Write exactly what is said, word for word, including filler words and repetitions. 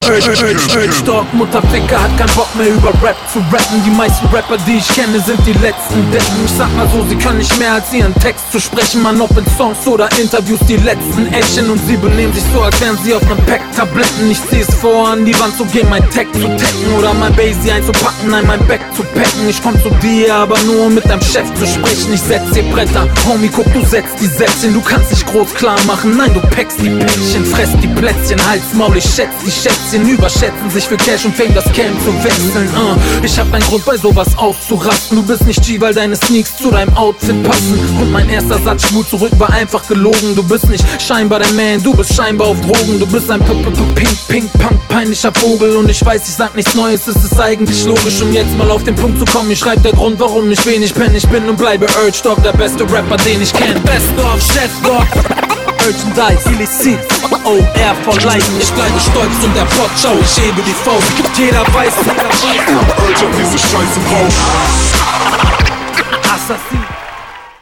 Urge, Urge, Urge Dog, Mutterficker hat keinen Bock mehr über Rap zu rappen. Die meisten Rapper, die ich kenne, sind die letzten Deppen. Ich sag mal so, sie können nicht mehr als ihren Text zu sprechen. Man, ob in Songs oder Interviews, die letzten Action. Und sie benehmen sich so, als wären sie auf nem Pack Tabletten. Ich zieh es vor, an die Wand zu gehen, mein Tag zu tacken. Oder mein Basie einzupacken, nein, mein Back zu packen. Ich komm zu dir, aber nur um mit deinem Chef zu sprechen. Ich setz dir Bretter, Homie, guck, du setzt die Sätzchen. Du kannst nicht groß klar machen, nein, du packst die Päckchen. Fress die Plätzchen, Hals, Maul, ich schätz die Schätzchen. Überschätzen sich für Cash und Fame, das Camp zu wechseln. uh. Ich hab einen Grund, bei sowas auszurasten. Du bist nicht G, weil deine Sneaks zu deinem Outfit passen. Und mein erster Satz, schwul zurück, war einfach gelogen. Du bist nicht scheinbar der Man, du bist scheinbar auf Drogen. Du bist ein P-P-Pink-Pink-Punk, peinlicher Vogel. Und ich weiß, ich sag nichts Neues, es ist eigentlich logisch. Um jetzt mal auf den Punkt zu kommen, ich schreib der Grund, warum ich wenig penne. Ich bin und bleibe Urge Dog, der beste Rapper, den ich kenn. Best of Chef Dog, Merchandise, illicit, O R for life. Ich bleibe stolz und der Pop, schau, ich hebe die Faust. Jeder weiß, jeder weiß, Urge auf diese Scheiße raus. Assassin.